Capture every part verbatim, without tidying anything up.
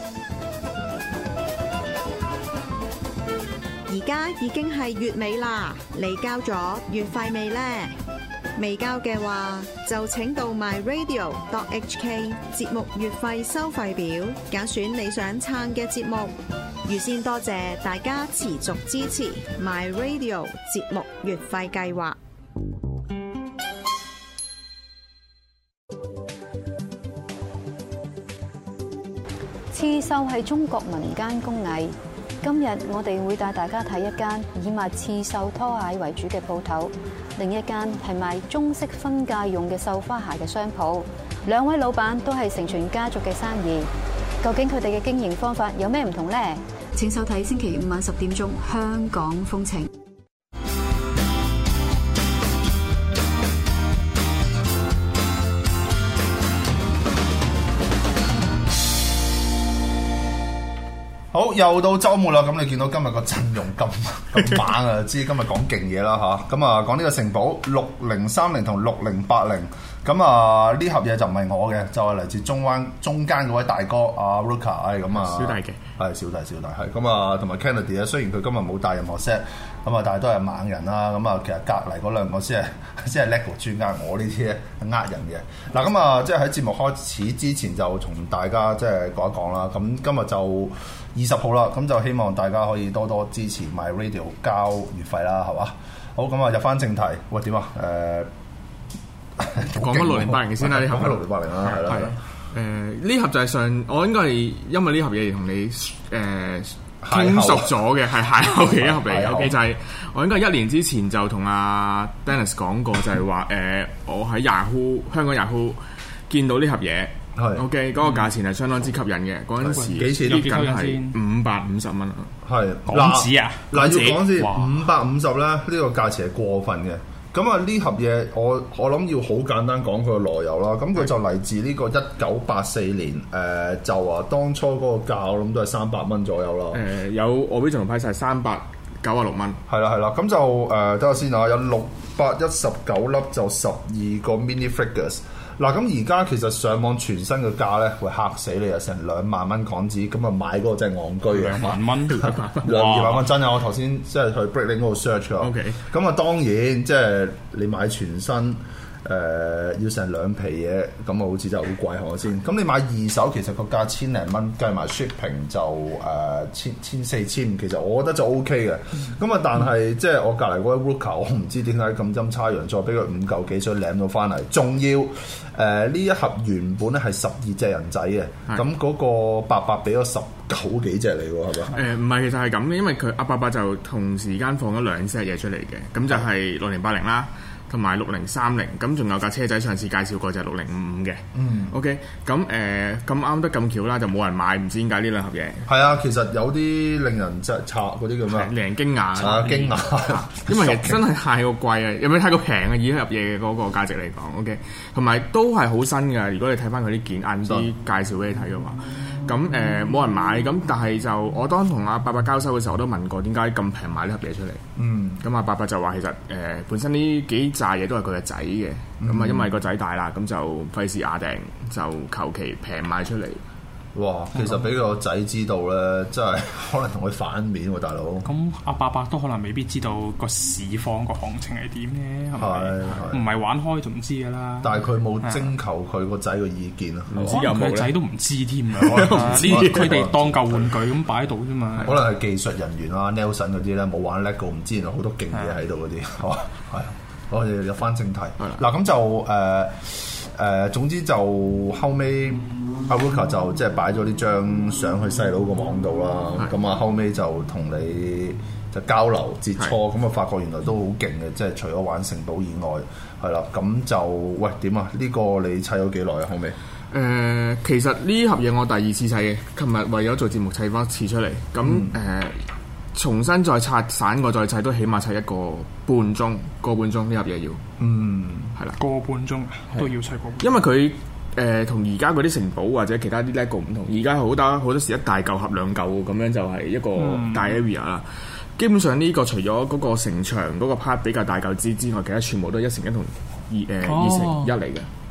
而家已經係月尾啦，你交咗月費未呢？未交嘅話，就請到 my radio dot h k 節目月費收費表，揀選你想撐嘅節目。預先多謝大家持續支持 my radio 節目月費計劃。 刺繡係中國民間工藝。今日我哋會帶大家睇一間以賣刺繡拖鞋為主嘅鋪頭，另一間係賣中式婚嫁用嘅繡花鞋嘅商鋪。兩位老闆都係承傳家族嘅生意，究竟佢哋嘅經營方法有咩唔同呢？請收睇星期五晚十點鐘《香港風情》。 好，又到週末啦，咁你見到今日個陣容咁咁猛啊，知今日講勁嘢啦嚇。咁啊講呢個城堡六零三零同六零八零，咁啊呢盒嘢就唔係我嘅，就係、是、嚟自中灣中間嗰位大哥阿 Ruka， 係咁啊， 小弟嘅， 係小弟小弟係咁啊，同埋 Kennedy 啊，雖然佢今日冇帶任何 set，咁啊但係都係猛人啦。咁啊其實隔離嗰兩個先係先係 LEGO 專家，我呢啲咧係呃人嘅。嗱咁啊即係喺節目開始之前就同大家即係講一講啦。咁今日就二十號啦，咁就希望大家可以多多支持 My Radio 交月費啦，係嘛？好，咁啊入翻正題，喂點啊？誒、呃， 講翻六零八零先啦，呢盒講翻六零八零啦，係啦。 誒呢盒就係上，我應該係因為呢盒嘢而同你誒傾熟咗嘅，係邂逅嘅一盒嚟。O K 就係我應該係一年之前就同阿 Dennis 講過，就係話誒我喺 Yahoo 香港 Yahoo 見到呢盒嘢。OK，嗰個價錢係相當之吸引嘅，嗰陣時幾錢？ 呢梗係五百五十蚊啊！ 係港紙啊！ 嗱要講先，五百五十咧，呢個價錢係過分嘅。咁啊呢盒嘢，我我諗要好簡單講佢嘅來由啦。咁佢就嚟自呢個一九八四年，誒、呃、就話當初嗰個價，我諗都係三百蚊左右啦。誒、 呃、有我俾仲派晒三百九啊六蚊。係啦係啦，咁就誒等下先啊，有六百一十九粒，就十二個 mini figures。嗱咁而家其實上網全新嘅價咧，會嚇死你啊！成兩萬蚊港紙，咁啊買嗰個真係戇居啊！兩萬蚊，兩二萬蚊真啊！我頭先即係去 Bricklink 嗰度 search 啊。OK，咁啊當然即係你買全新。誒、呃、要成兩皮嘢，咁啊好似就好貴係咪先？咁你買二手其實個價千零蚊，計埋 shipping 就誒千千四千五，其實我覺得就 O K 嘅。咁啊、嗯，但係即係我隔離嗰位 Ruka，我唔知點解咁陰差陽錯，俾佢五嚿幾水攬到翻嚟，仲要誒呢、呃、一盒原本咧係十二隻人仔嘅，咁嗰是個伯伯俾咗十九幾隻嚟喎，係咪？誒唔係，其實係咁嘅，因為佢阿伯伯就同時間放咗兩 set 嘢出嚟嘅，咁就係六零八零啦。同埋六零三零，咁仲有架車仔上次介紹過就係六零五五嘅。嗯，OK，咁誒咁啱得咁巧啦，就冇人買，唔知點解呢兩盒嘢。係啊，其實有啲令人即係拆嗰啲叫咩？令人驚訝。啊，驚訝！因為其實真係太過貴啊，有冇太過平啊？以一盒嘢嘅嗰個價值嚟講 ，OK，同埋都係好新㗎。如果你睇翻佢啲件晏啲介紹俾你睇嘅話。咁誒冇人買，咁但係就我當同阿伯伯交收嘅時候，我都問過點解咁平買呢盒嘢出嚟。嗯，咁阿伯伯就話其實誒、呃、本身呢幾紮嘢都係佢個仔嘅，咁啊、嗯、因為個仔大啦，咁就費事壓定，就求其平賣出嚟。哇！其實俾個仔知道咧，真係可能同佢反面喎，大佬。咁阿伯伯都可能未必知道個市況個行情係點咧，係咪？唔係玩開就唔知㗎啦。但係佢冇徵求佢個仔嘅意見啊，唔知有冇咧？佢仔都唔知添啊，唔知佢哋當舊玩具咁擺喺度啫嘛。可能係技術人員啊 Nelson 嗰啲咧，冇玩 LEGO，唔知原來好多勁嘢喺度嗰啲，係嘛？係。我哋入翻正題。嗱咁就誒誒，總之就後尾。阿 Ruka 就即係擺咗呢張相去細佬個網度啦，咁啊後尾就同你就交流接觸，咁啊發覺原來都好勁嘅，即係除咗玩城堡以外，係啦，咁就喂點啊？呢、這個你砌咗幾耐啊？後尾誒、呃，其實呢盒嘢我第二次砌嘅，琴日為咗做節目砌翻一次出嚟，咁誒、嗯呃、重新再拆散過再砌都起碼砌一個半鐘，個半鐘呢盒嘢要，嗯，係啦，個半鐘都要砌個半鐘，因為佢。誒同而家嗰啲城堡或者其他啲 LEGO 唔同，而家好多好多時一大嚿合兩嚿咁樣就係一個大 area 啦。嗯、基本上呢個除咗嗰個城牆嗰個 part 比較大嚿之之外，其他全部都一乘一同二誒二乘一嚟嘅。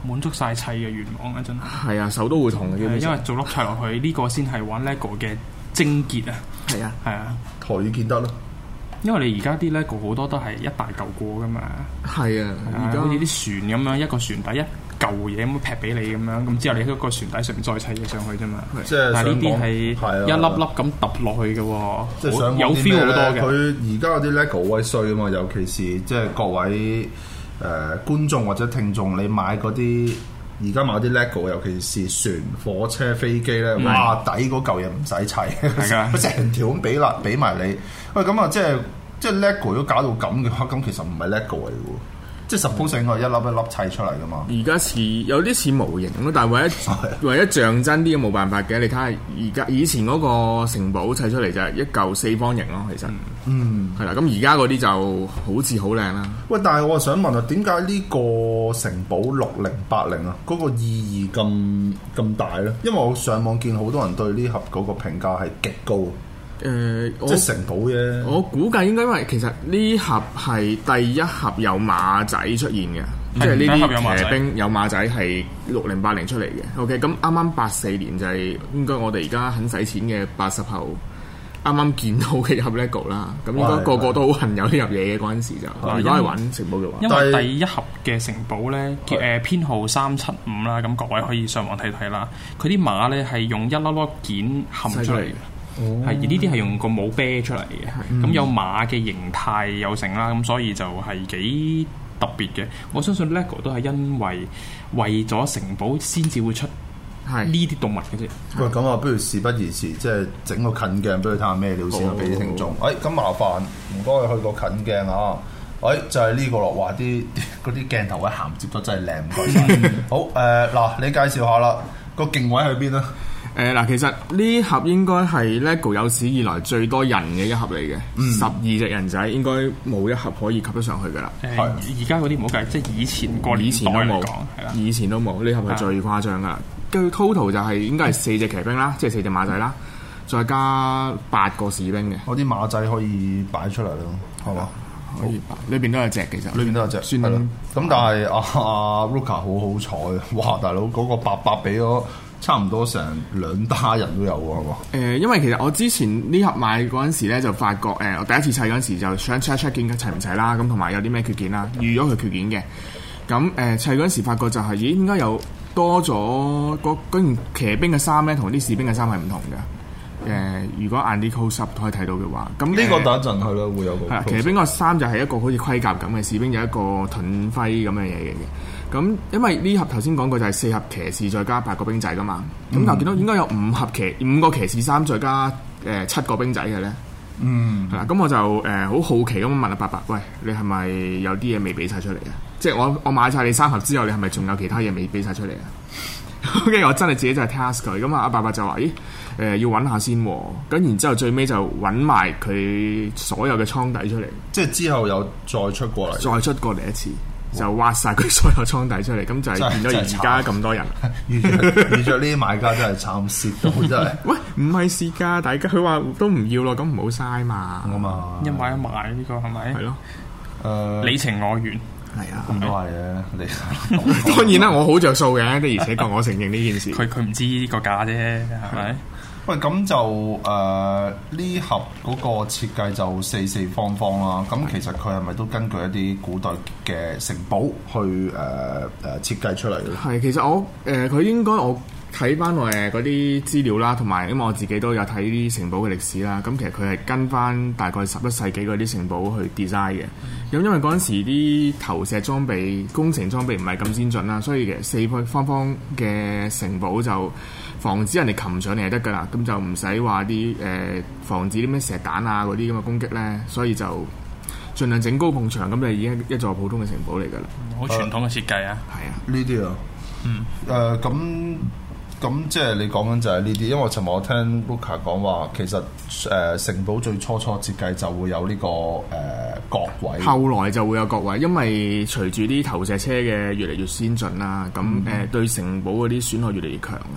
滿足晒砌嘅願望啊！真係。 係啊，手都會痛嘅， 因為做粒砌落去呢、這個先係玩 LEGO 嘅精結啊！ 係啊， 係啊， 台語見得咯。 因為你而家啲 LEGO 好多都係一大嚿過噶嘛。 係啊，而家好似啲船咁樣，一個船底一嚿嘢咁劈俾你咁樣，咁之後你喺個船底上面再砌嘢上去啫嘛。 即係但係呢啲係一粒粒咁揼落去嘅喎， 即係想有 feel 好多嘅。 佢而家嗰啲 LEGO 好鬼衰啊嘛，尤其是即係各位誒、呃、觀眾或者聽眾，你買嗰啲而家買啲 LEGO，尤其是船、火車、飛機咧，哇！底嗰嚿嘢唔使砌，佢成條咁俾啦，俾埋你。喂，咁啊，即係即係 LEGO 都搞到咁嘅話，咁其實唔係 LEGO 嚟嘅喎。即係 suppose 應該係一粒一粒砌出嚟噶嘛。而家似有啲似模型咯，但係為咗為咗象真啲，冇辦法嘅。你睇下而家以前嗰個城堡砌出嚟就係一嚿四方形咯，其實嗯係啦。咁而家嗰啲就好似好靚啦。 喂，但係我想問啊，點解呢個城堡六零八零啊嗰個意義咁咁大咧？因為我上網見好多人對呢盒嗰個評價係極高。 誒、呃， 即係城堡啫。 我估計應該因為其實呢盒係第一盒有馬仔出現嘅，即係呢啲騎兵有馬仔係六零八零出嚟嘅。OK，咁啱啱八四年就係應該我哋而家肯使錢嘅八十後啱啱見到嘅一盒 LEGO 啦。咁應該個個都好恨有呢盒嘢嘅嗰陣時就。如果係玩城堡嘅話， 因為第一盒嘅城堡咧，誒、呃、編號三七五啦，咁各位可以上網睇睇啦。佢啲馬咧係用一粒粒件冚出嚟嘅。係，而呢啲係用個帽啤出嚟嘅，咁、嗯、有馬嘅形態有成啦，咁所以就係幾特別嘅。我相信 LEGO 都係因為為咗城堡先至會出呢啲動物嘅啫。 喂，咁啊，不如事不宜遲，即係整個近鏡俾佢睇下咩料先啊，俾啲聽眾。誒，咁麻煩唔該去個近鏡啊！誒，就係呢個咯，哇！啲嗰啲鏡頭位銜接得真係靚，唔該晒。好誒，嗱、呃，你介紹下啦，個鏡位喺邊啊？ 誒嗱，其實呢盒應該係 LEGO 有史以來最多人嘅一盒嚟嘅，十二隻人仔應該冇一盒可以及得上去噶啦。 誒，而家嗰啲唔好計，即係以前個年代嚟講，係啦， 以前都冇，呢盒係最誇張噶啦。跟住 total 就係應該係四隻騎兵啦，即係四隻馬仔啦，再加八個士兵嘅。 嗰啲馬仔可以擺出嚟咯，係嘛？ 可以擺，裏邊都有隻其實， 裏邊都有隻。算啦。咁但係阿阿 Ruka 好好彩，哇！大佬嗰個八百俾咗。差唔多成兩打人都有喎，係嘛？ 誒、呃，因為其實我之前呢盒買嗰陣時咧，就發覺誒、呃，我第一次砌嗰陣時就想 check check 件齊唔齊啦，咁同埋有啲咩缺件啦，預咗佢缺件嘅。咁誒、呃、砌嗰陣時發覺就係、是，咦？點解有多咗嗰嗰件騎兵嘅衫咧，同啲士兵嘅衫係唔同嘅？誒、呃，如果晏啲 close up 可以睇到嘅話，咁呢個等一陣去咯，會有個。係騎兵個衫就係一個好似盔甲咁嘅，士兵有一個盾徽咁嘅嘢嘅。咁因為呢盒頭先講過就係四盒騎士再加八個兵仔噶嘛，咁就見到應該有五盒騎五個騎士衫再加誒、呃、七個兵仔嘅咧。嗯，係啦，咁我就誒好、呃、好奇咁問阿伯伯，喂，你係咪有啲嘢未俾晒出嚟啊？即係我我買晒你三盒之後，你係咪仲有其他嘢未俾晒出嚟啊？OK，我真係自己就係 task 佢，咁啊阿伯伯就話：咦，誒、呃、要揾下先喎。咁然之後最尾就揾埋佢所有嘅倉底出嚟， 即係之後有再出過嚟， 再出過嚟一次。就挖晒佢所有倉底出嚟，咁就係變咗而家咁多人。 遇着遇着呢啲買家真係慘蝕到真係。 喂，唔係蝕㗎，大家佢話都唔要咯，咁唔好嘥嘛。 咁啊， 一買一買呢個係咪？ 係咯。 誒，你情我願。 係啊， 咁都係嘅。你當然啦，我好着數嘅，的而且確我承認呢件事。 佢佢唔知呢個價啫，係咪？ 喂，咁就誒呢、呃、盒嗰個設計就四四方方啦。咁其實佢係咪都根據一啲古代嘅城堡去誒誒、呃、設計出嚟咧？ 係，其實我誒佢、呃、應該我睇翻我誒嗰啲資料啦，同埋因為我自己都有睇啲城堡嘅歷史啦。咁其實佢係跟翻大概十一世紀嗰啲城堡去 design 嘅。咁因為嗰陣時啲投石裝備、工程裝備唔係咁先進啦，所以其實四方方嘅城堡就防止人哋擒上嚟就得㗎啦，咁就唔使話啲誒防止啲咩石彈啊嗰啲咁嘅攻擊咧，所以就盡量整高埲牆，咁就已經一座普通嘅城堡嚟㗎啦。 好傳統嘅設計啊， 係啊， 呢啲啊，嗯，誒咁咁即係你講緊就係呢啲，因為我尋日我聽 Luca 講話，其實誒、呃、城堡最初初設計就會有呢、這個誒、呃、角位， 後來就會有角位，因為隨住啲投石車嘅越嚟越先進啦，咁誒、嗯呃、對城堡嗰啲損害越嚟越強嘅。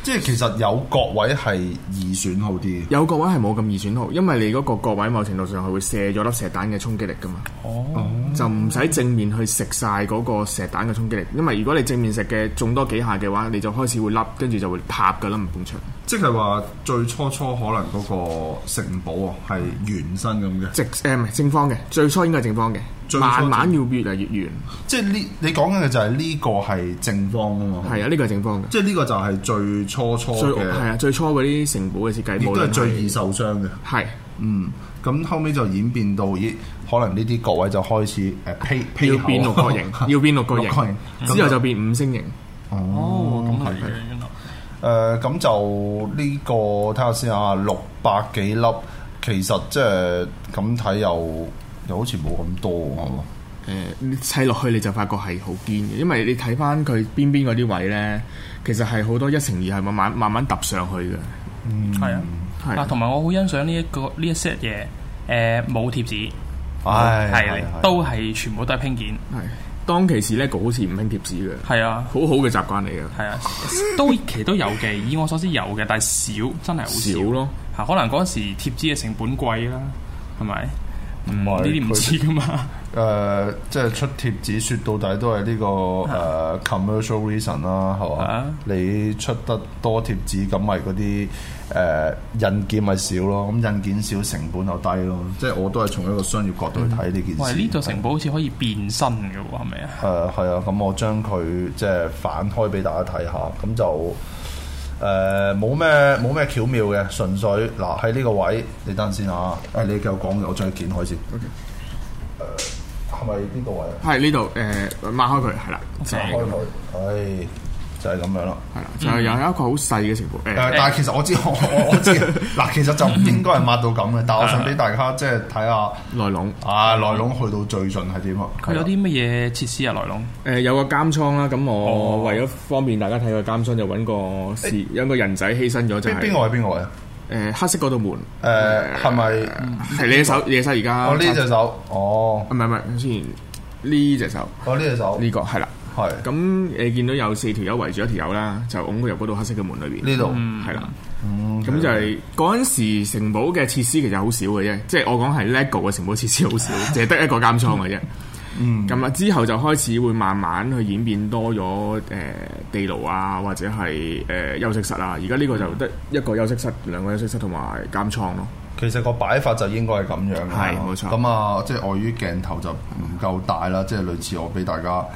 即係其實有角位係易損耗啲， 有角位係冇咁易損耗，因為你嗰個角位某程度上係會射咗粒石彈嘅衝擊力噶嘛。 哦， 就唔使正面去食晒嗰個石彈嘅衝擊力，因為如果你正面食嘅中多幾下嘅話，你就開始會凹，跟住就會拍噶啦，唔半場。 即係話最初初可能嗰個城堡啊係圓身咁嘅， 直誒唔係正方嘅，最初應該係正方嘅，慢慢要越嚟越圓。 即係呢，你講緊嘅就係呢個係正方啊嘛。 係啊，呢個係正方嘅。 即係呢個就係最初初嘅， 係啊，最初嗰啲城堡嘅設計， 亦都係最易受傷嘅。 係， 嗯，咁後尾就演變到咦，可能呢啲角位就開始誒披披要變六角形，要變六角形，之後就變五星形。 哦，咁係嘅。 誒咁、呃、就呢、呢個睇下先啊，六百幾粒，其實即係咁睇又又好似冇咁多喎。 誒砌落去你就發覺係好堅嘅，因為你睇翻佢邊邊嗰啲位咧，其實係好多一乘二係慢慢慢慢揼上去嘅。 嗯，係啊，係啊，同埋我好欣賞呢一個呢一 set 嘢，誒冇貼紙， 係係都係全部都係拼件， 係。當其時 LEGO 好似唔興貼紙嘅，係啊，好好嘅習慣嚟嘅，係啊， 都其實都有嘅，以我所知有嘅，但係少，真係好少咯。 嚇，可能嗰陣時貼紙嘅成本貴啦，係咪？唔係呢啲唔知噶嘛。 誒、呃，即係出貼紙，説到底都係呢、呢個誒、啊呃、commercial reason 啦，係嘛？啊、你出得多貼紙，咁咪嗰啲誒印件咪少咯，咁印件少，成本就低咯。即係我都係從一個商業角度去睇呢件事。喂， 呢座城堡好似可以變身嘅喎，係咪啊？ 誒係啊，咁我將佢即係反開俾大家睇下，咁就誒冇咩冇咩巧妙嘅，純粹嗱喺呢個位，你等先啊！誒、哎、你繼續講嘅，我將佢剪開先。OK。係咪呢個位啊？ 係呢度誒，擘開佢係啦， 擘開佢，唉，就係咁樣啦。係啦， 就係有一個好細嘅城堡誒， 但係其實我知我我我知嗱，其實就唔應該係擘到咁嘅，但係我想俾大家即係睇下內籠啊，內籠去到最盡係點啊？ 佢有啲乜嘢設施啊？內籠誒有個監倉啦，咁我為咗方便大家睇個監倉，就揾個是有個人仔犧牲咗，就係邊個位邊個位啊？ 誒黑色嗰道門， 誒係咪係你隻手？你隻手而家？ 哦呢隻手，哦， 唔係唔係，先呢隻手， 哦呢隻手， 呢個係啦，係。咁你見到有四條友圍住一條友啦，就擁佢入嗰道黑色嘅門裏邊。呢度係啦，咁就係嗰陣時城堡嘅設施其實好少嘅啫，即係我講係 LEGO 嘅城堡設施好少，淨係得一個監倉嘅啫。嗯，咁啊之後就開始會慢慢去演變多咗誒、呃、地牢啊，或者係誒、呃、休息室啊。而家呢個就得一個休息室、兩個休息室同埋監倉咯。 其實個擺法就應該係咁樣嘅， 係冇錯。 咁啊，即係礙於鏡頭就唔夠大啦，即係類似我俾大家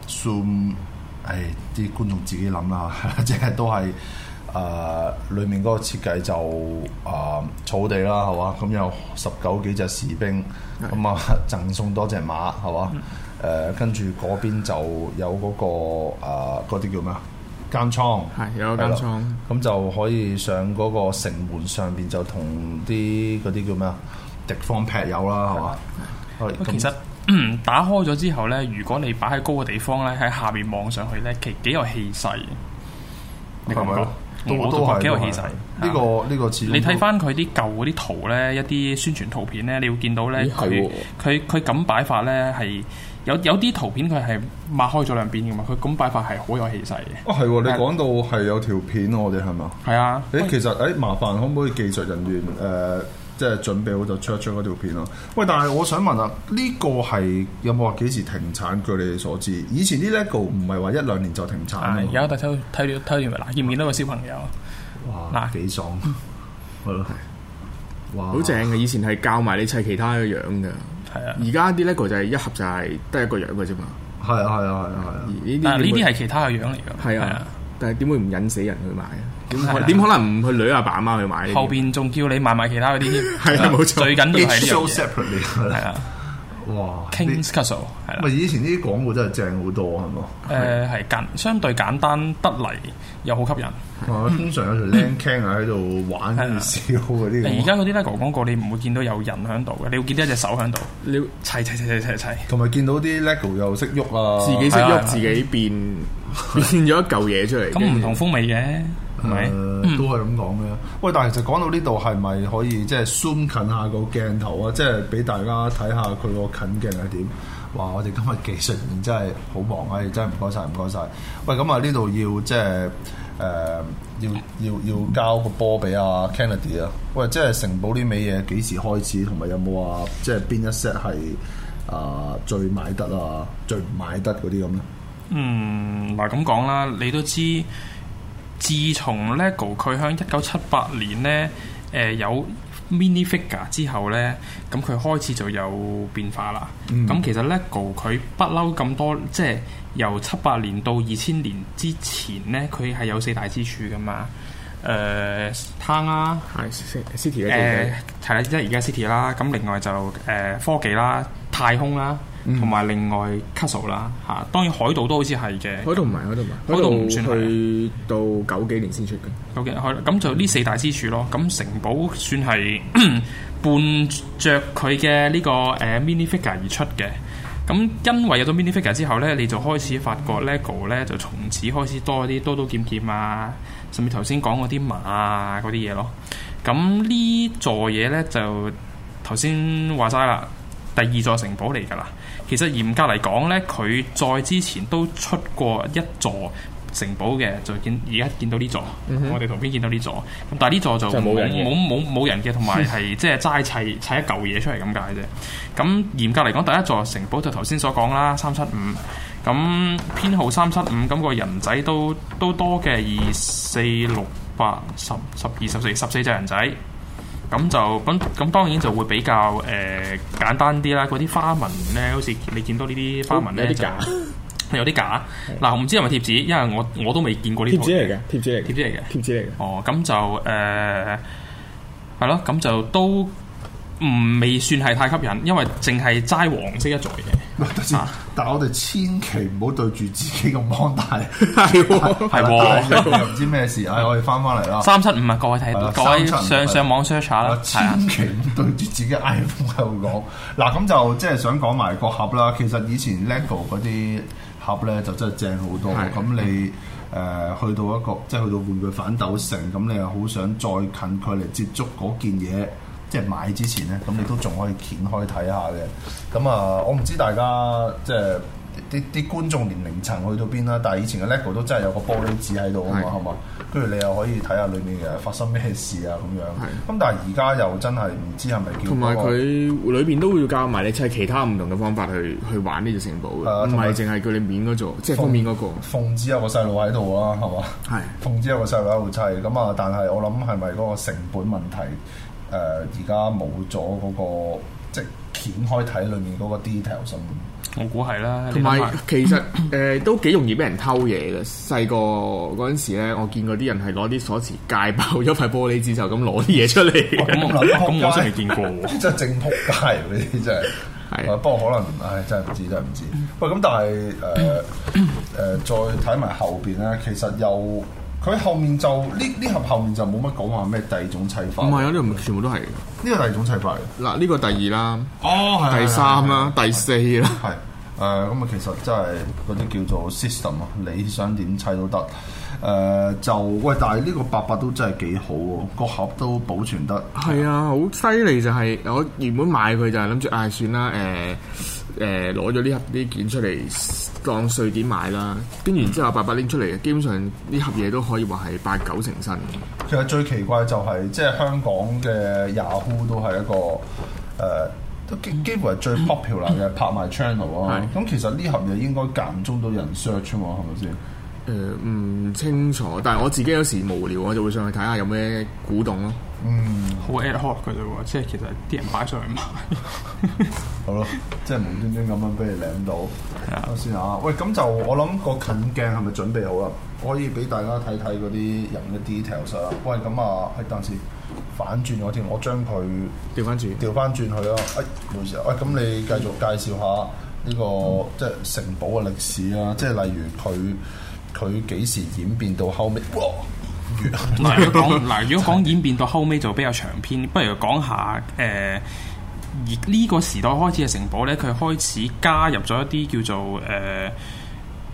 zoom，誒啲觀眾自己諗啦，即係都係。誒、呃，裡面嗰個設計就誒、呃、草地啦，係嘛？咁有十九幾隻士兵，咁啊贈送多隻馬，係嘛？誒跟住嗰邊就有嗰、嗰個嗰啲、呃、叫咩啊？監倉係有個監倉， 咁就可以上嗰個城門上邊就同啲嗰啲叫咩啊？敵方劈友啦，係嘛？ 其實、嗯、打開咗之後咧，如果你擺喺高嘅地方咧，喺下面望上去咧，其實幾有氣勢嘅。你覺唔覺？我都係幾有氣勢。 呢個呢個似你睇翻佢啲舊嗰啲圖咧，一啲宣傳圖片咧，你會見到咧，佢佢佢咁擺法咧係有有啲圖片佢係擘開咗兩邊嘅嘛，佢咁擺法係好有氣勢嘅。 哦，係喎，你講到係有條片我哋係嘛？ 係啊。 誒，其實誒麻煩可唔可以技術人員誒即係準備好就出一張嗰條片咯？喂，但係我想問啊，呢個係有冇話幾時停產？據你哋所知，以前啲 LEGO 唔係話一兩年就停產啊？ 而家睇睇睇睇完咪嗱，見唔見到個小朋友？ 哇！嗱，幾爽，係咯，哇！ 好正嘅，以前係教埋你砌其他嘅樣嘅， 係啊。 而家啲 LEGO 就係一盒就係得一個樣嘅啫嘛。 係啊，係啊，係啊，係啊。 呢啲呢啲係其他嘅樣嚟㗎。 係啊，但係點會唔引死人去買啊？點點可能唔去女阿爸阿媽去買？ 後邊仲叫你買埋其他嗰啲添。 係啊，冇錯。 最緊要係呢樣嘢。係啊。哇 King's Castle 係啦， 咪以前呢啲廣告真係正好多係嘛？ 誒係簡相對簡單得嚟又好吸引。 通常有條靚 can 喺度玩跟住笑嗰啲。 而家嗰啲 LEGO廣告你唔會見到有人喺度嘅，你會見到一隻手喺度，你砌砌砌砌砌砌。同埋見到啲 LEGO 又識喐啊， 自己識喐自己變變咗一嚿嘢出嚟。 咁唔同風味嘅。係咪、 呃嗯、都係咁講嘅？喂，但係其實講到呢度係咪可以即係 zoom 近下個鏡頭啊？即係俾大家睇下佢個近鏡係點？哇！我哋今日技術員真係好忙啊！真係唔該晒，唔該晒。喂，咁啊呢度要即係誒要要要交個波俾阿 Kennedy 啊！喂，即係城堡呢味嘢幾時開始，同埋有冇話即係邊一 set 係啊最買得啊，最唔買得嗰啲咁咧？ 嗯，嗱咁講啦，你都知，自從 LEGO 佢喺一九七八年咧，誒、呃、有 mini figure 之後咧，咁佢開始就有變化啦。咁、嗯、其實 LEGO 佢不嬲咁多，即係由七八年到二千年之前咧，佢係有四大支柱噶嘛。誒、呃，攤啦， 係 City 誒係啦，即係而家 City 啦。咁另外就誒、呃、科技啦、太空啦，同埋、嗯、另外 Castle 啦嚇。當然海盜都好似係嘅， 海盜唔係，海盜唔係，海盜唔算去到九幾年先出嘅。 九幾係咁就呢四大支柱咯。咁城堡算係伴着佢嘅呢個誒 mini figure 而出嘅。咁因為有咗 mini figure 之後咧，你就開始發覺 LEGO 咧就從此開始多啲刀刀劍劍啊，甚至頭先講嗰啲馬啊嗰啲嘢咯。咁呢座嘢咧就頭先話齋啦，第二座城堡嚟㗎啦。其實嚴格嚟講咧，佢再之前都出過一座城堡嘅，就見而家見到呢座，嗯、哼我哋圖片見到呢座。咁但係呢座就冇冇冇冇人嘅，同埋係即係齋砌砌一嚿嘢出嚟咁解啫。咁嚴格嚟講，第一座城堡就頭先所講啦，三七五。咁編號三七五，咁個人仔都都多嘅，二四六八十十二十四十四隻人仔。咁就咁咁當然就會比較誒、呃、簡單啲啦。嗰啲花紋咧，好似你見到呢啲花紋咧就有啲假。嗱，我唔知係咪貼紙，因為我我都未見過呢。貼紙嚟嘅，貼紙嚟，貼紙嚟嘅，貼紙嚟嘅。哦，咁就誒係咯，咁、呃、就都唔未算係太吸引，因為淨係齋黃色一座嘅。 啊、但係我哋千祈唔好對住自己個芒大， 係喎， 又唔知咩事。唉，我哋翻翻嚟啦。三七五啊，各位睇到，各位上上網 search 下啦。 千祈唔對住自己 iPhone 喺度講。嗱，咁就即係想講埋個盒啦。其實以前 LEGO 嗰啲盒咧就真係正好多。咁你誒去到一個即係去到玩具反斗城，咁你又好想再近距離接觸嗰件嘢。即係買之前咧，咁你都仲可以掀開睇下嘅。咁啊，我唔知大家即係啲啲觀眾年齡層去到邊啦。但係以前嘅 LEGO 都真係有個玻璃紙喺度啊嘛，係嘛？跟住你又可以睇下裏面嘅發生咩事啊咁樣。咁是但係而家又真係唔知係咪叫同埋佢裏邊都會教埋你砌其他唔同嘅方法去去玩呢隻城堡嘅，唔係淨係叫你面嗰座，即係封面嗰個。鳳子有個細路喺度啦，係嘛？係是。鳳子有個細路喺度砌，咁啊，但係我諗係咪嗰個成本問題？誒而家冇咗嗰個即係掀開睇裏面嗰個 details， 我估係啦。 同埋其實誒、呃、都幾容易俾人偷嘢嘅。細個嗰陣時咧，我見過啲人係攞啲鎖匙戒爆咗塊玻璃紙就咁攞啲嘢出嚟。 咁咁我真係見過喎， 真係正仆街嗰啲真係。係啊，不過可能唉真係唔知真係唔知。喂，咁但係誒誒再睇埋後邊咧，其實又。佢後面就呢呢盒後面就冇乜講話咩第二種砌法。唔係啊，呢個全部都係呢個第二種砌法嚟。嗱，呢個第二啦，哦，係第三啦，第四啦，係誒咁啊，其實真係嗰啲叫做 system 啊，你想點砌都得。誒、呃、就喂，但係呢個八八都真係幾好喎，個盒都保存得。係啊，好犀利就係、是、我原本買佢就係諗住唉算啦誒。誒攞咗呢盒啲件出嚟當碎點買啦，跟住然之後八八拎出嚟，基本上呢盒嘢都可以話係八九成新。其實最奇怪就係、是、即係香港嘅 Yahoo 都係一個誒、呃，都幾幾乎係最 popular 嘅拍賣 channel 啊。咁其實呢盒嘢應該間中都有人 search 啊嘛，係咪先？誒唔、呃、清楚，但係我自己有時無聊，我就會上去睇下有咩古董咯。嗯，好 ad hoc 嘅啫喎，即係其實啲人擺上去買，好咯，即係無端端咁樣俾你領到。係啊，先啊，喂，咁就我諗個近鏡係咪準備好啦？可以俾大家睇睇嗰啲人嘅 details 啊。喂，咁啊，係等陣先反轉咗添，我將佢調翻轉，調翻轉去咯。哎，唔好意思啊。喂，咁你繼續介紹下呢、這個、嗯、即係城堡嘅歷史啊，即係例如佢佢幾時演變到後尾。哇！嗱，如果講嗱，如果講演變到後尾就比較長篇，不如講下誒、呃，而呢個時代開始嘅城堡咧，佢開始加入咗一啲叫做誒、呃、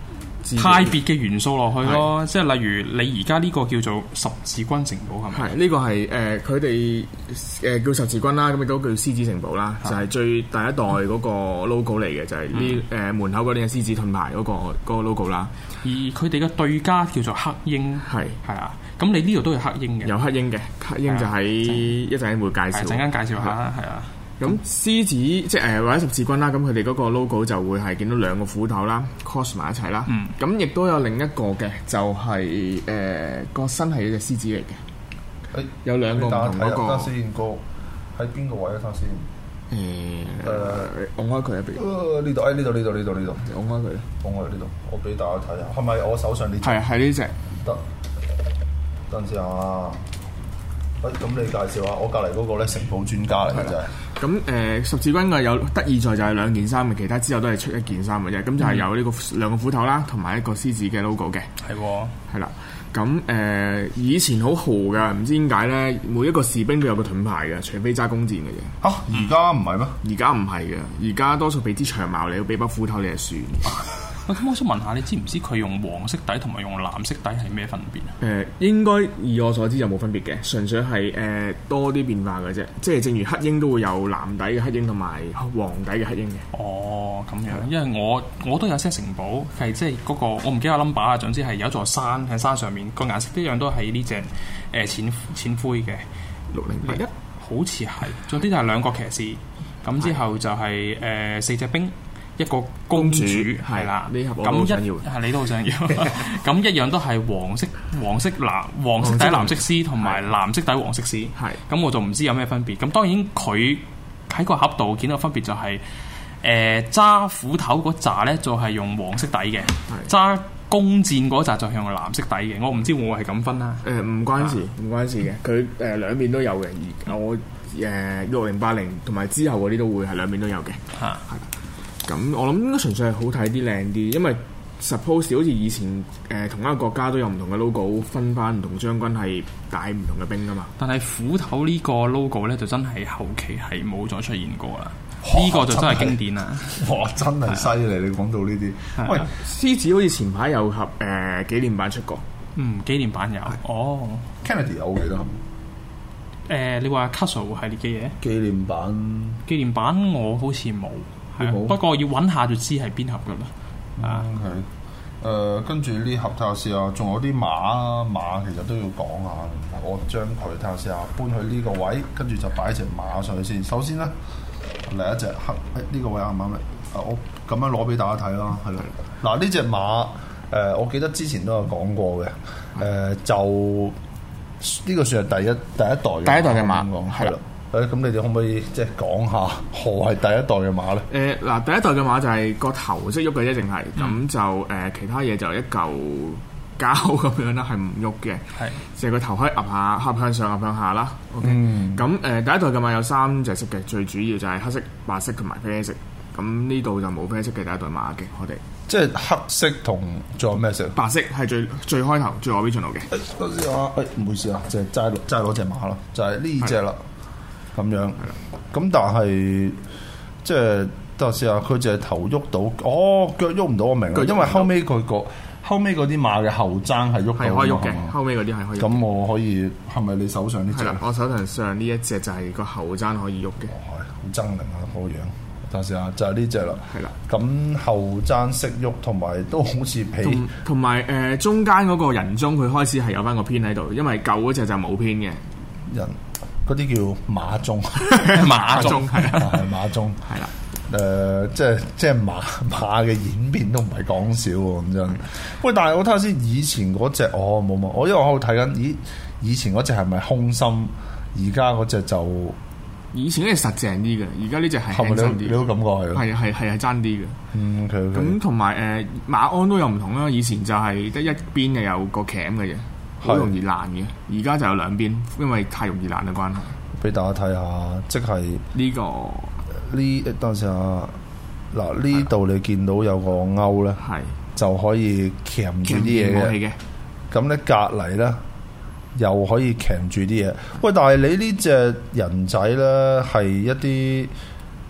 派別嘅元素落去咯，即係例如你而家呢個叫做十字軍城堡係咪？ 係呢、這個係誒佢哋誒叫十字軍啦，咁亦都叫獅子城堡啦，就係、是、最第一代嗰個 logo 嚟嘅，就係呢誒門口嗰啲獅子盾牌嗰、那個那個 logo 啦。 而佢哋嘅對家叫做黑鷹，係係啊。咁你呢度都有黑鷹嘅， 有黑鷹嘅，黑鷹就喺一陣間會介紹， 陣間介紹下係啊。 咁獅子即係誒或者十字軍啦，咁佢哋嗰個 logo 就會係見到兩個斧頭啦 cross 埋一齊啦。咁亦都有另一個嘅，就係誒個身係一隻獅子嚟嘅。誒有兩個唔同嗰個。 睇下先個喺邊個位啊？睇下先。 誒誒，按開佢一邊。 呢度誒呢度呢度呢度呢度， 按開佢， 按開呢度。我俾大家睇下，係咪我手上呢隻？ 係係呢隻。 得。等陣先啊！喂，咁你介紹下，我隔離嗰個咧城堡專家嚟嘅就係。 咁誒、呃、十字軍嘅有得意在就係兩件衫嘅，其他之後都係出一件衫嘅啫。咁就係有呢個兩個斧頭啦，同埋一個獅子嘅 logo 嘅。係喎，係啦。咁誒、呃、以前好豪㗎，唔知點解咧，每一個士兵都有個盾牌嘅，除非揸弓箭嘅啫。 嚇、啊，而家唔係咩？ 而家唔係嘅，而家多數俾支長矛你，要俾把斧頭你就算。 喂，咁我想問下，你知唔知佢用黃色底同埋用藍色底係咩分別啊？ 誒、呃，應該以我所知就冇分別嘅，純粹係誒、呃、多啲變化嘅啫。即係正如黑鷹都會有藍底嘅黑鷹同埋黃底嘅黑鷹嘅。哦，咁樣，因為我我都有 set 城堡，係即係嗰個我唔記得個 number 啊，總之係有一座山喺山上面，個顏色一樣都係呢隻誒淺淺灰嘅六零八一，好似係。總之就係兩個騎士，咁之後就係、是、誒、呃、四隻兵。一個公主係啦，呢盒我都想要，係你都好想要。咁一樣都係黃色、黃色藍、黃色底藍色絲同埋藍色底黃色絲。係，咁我就唔知有咩分別。咁當然佢喺個盒度見到分別就係誒揸斧頭嗰紮咧就係用黃色底嘅，揸弓箭嗰紮就係用藍色底嘅。我唔知會唔會係咁分啦。誒唔關事，唔關事嘅。佢誒兩邊都有嘅。而我誒六零八零同埋之後嗰啲都會係兩邊都有嘅。嚇，係。咁我諗應該純粹係好睇啲靚啲，因為 suppose 好似以前誒、呃、同一個國家都有唔同嘅 logo， 分翻唔同將軍係帶唔同嘅兵噶嘛。但係斧頭呢個 logo 咧就真係後期係冇再出現過啦。呢、這個就真係經典啦！哇，真係犀利！你講到呢啲，喂，獅子好似前排有盒誒、呃、紀念版出過，嗯，紀念版有。哦 ，Kennedy 有幾多？誒、 呃，你話 Castle 系列嘅嘢？ 紀念版，紀念版我好似冇。係啊，不過要揾下就知係邊盒噶啦。啊、嗯， 係。誒，跟住呢盒睇下先啊，仲有啲馬馬其實都要講下。我將佢睇下先啊，搬去呢個位，跟住就擺隻馬上去先。首先咧，嚟一隻黑，誒、哎、呢、這個位啱唔啱咧？啊，我咁樣攞俾大家睇啦，係咯。嗱，呢隻馬誒、呃，我記得之前都有講過嘅。誒、呃，就呢、這個算係第一第一代嘅。第一代嘅馬，係啦。誒，咁你哋可唔可以即係講下何係第一代嘅馬咧？ 誒嗱、呃，第一代嘅馬就係個頭識喐嘅啫，淨係咁就誒、呃、其他嘢就一嚿膠咁樣啦，係唔喐嘅。係，就係個頭可以揼下，合向上，合向下啦。OK，咁誒、嗯呃、第一代嘅馬有三隻色嘅，最主要就係黑色、白色同埋啡色。咁呢度就冇啡色嘅第一代馬嘅，我哋即係黑色同仲有咩色？ 白色係最最開頭最 original 嘅。 嗰時啊，誒唔好意思啊，就係齋齋攞隻馬咯，就係呢隻啦。咁樣，咁但係即係等下先啊！佢就係頭喐到，哦腳喐唔到，我明啦。因為後尾佢個後尾嗰啲馬嘅後踭係喐到，係可以喐嘅。後尾嗰啲係可以。咁我可以係咪你手上呢隻？係啦，我手頭上呢一隻就係個後踭可以喐嘅。好猙獰啊！嗰個樣，等下先啊，就係呢隻啦。係啦。咁後踭識喐，同埋都好似皮，同埋誒中間嗰個人中，佢開始係有翻個偏喺度，因為舊嗰隻就冇偏嘅人。嗰啲叫馬鬃，馬鬃係啊，係馬鬃係啦。誒、呃，即係即係馬馬嘅演變都唔係講笑喎，咁真。喂，但係我睇下先，以前嗰隻哦冇冇，我因為我喺度睇緊，咦，以前嗰隻係咪空心？而家嗰隻就以前嗰隻實淨啲嘅，而家呢隻係輕身啲。你都感覺係咯，係係係係爭啲嘅。嗯，咁同埋誒馬鞍都有唔同啦。以前就係得一邊係有個鉗嘅嘢。好容易爛嘅，而家就有兩邊，因為太容易爛嘅關係。俾大家睇下，即係呢、這個呢，等陣先啊！嗱，呢度你見到有個勾咧，係就可以鉗住啲嘢嘅。咁咧隔離咧又可以鉗住啲嘢。喂，但係你呢隻人仔咧係一啲誒、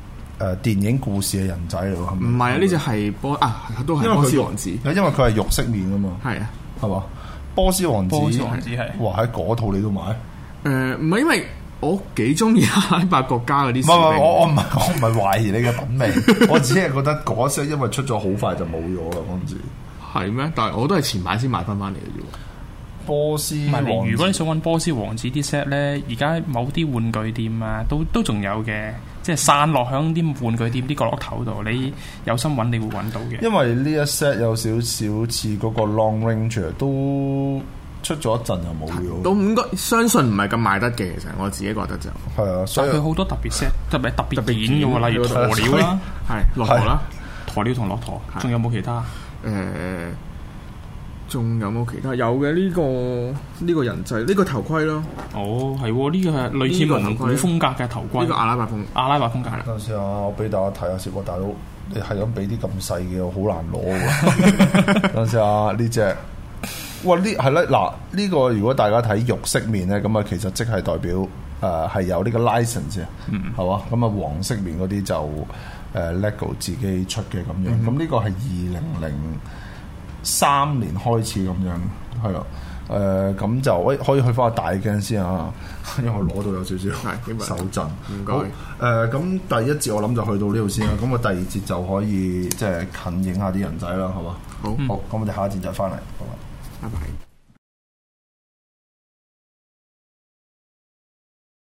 誒電影故事嘅人仔嚟喎，係咪？ 唔係啊，呢隻係波啊，都係波斯王子。 因為佢係肉色面噶嘛。係啊， 係嘛？波斯王子， 波斯王子係。 哇！喺嗰套你都買？ 誒唔係因為我幾中意阿拉伯國家嗰啲。 唔係我我唔係我唔係懷疑你嘅品味，我只係覺得嗰 set 因為出咗好快就冇咗啦，嗰陣時。 係咩？但係我都係前排先買翻翻嚟嘅啫。 波斯唔係，如果你想揾波斯王子啲 set 咧，而家某啲玩具店啊，都都仲有嘅，即係散落響啲玩具店啲角落頭度，你有心揾，你會揾到嘅。 因為呢一 set 有少少似嗰個 Long Ranger，都出咗一陣又冇咗。 都應該相信唔係咁賣得嘅，其實我自己覺得就係啊，所以佢好多特別 set，特別特別件嘅喎，例如鴕鳥啦， 係駱駝啦， 鴕鳥同駱駝，仲有冇其他？ 誒。仲有冇其他？有嘅呢、這個呢、這個人仔，呢、這個頭盔咯。 哦，係喎，呢、這個係類似蒙古風格嘅頭盔。呢個阿拉伯風，阿拉伯風格啦。 等陣先啊，我俾大家睇下先喎，大佬，你係咁俾啲咁細嘅，我好難攞喎。等陣先啊，呢隻，哇呢係咧嗱，呢、這個如果大家睇肉色面咧，咁啊其實即係代表誒係、呃、有呢個 license 嘅，係嘛、嗯？咁啊黃色面嗰啲就誒、呃、LEGO 自己出嘅咁樣。咁呢、嗯、個係二零零三年開始咁樣，係咯，誒、呃、咁就喂可以去翻個大鏡先啊，因為我攞到有少少手震。唔該。好，誒、呃、咁第一節我諗就去到呢度先啦，咁啊第二節就可以即係近影下啲人仔啦，係嘛？好，好，咁我哋下一節再翻嚟，好嘛？拜拜。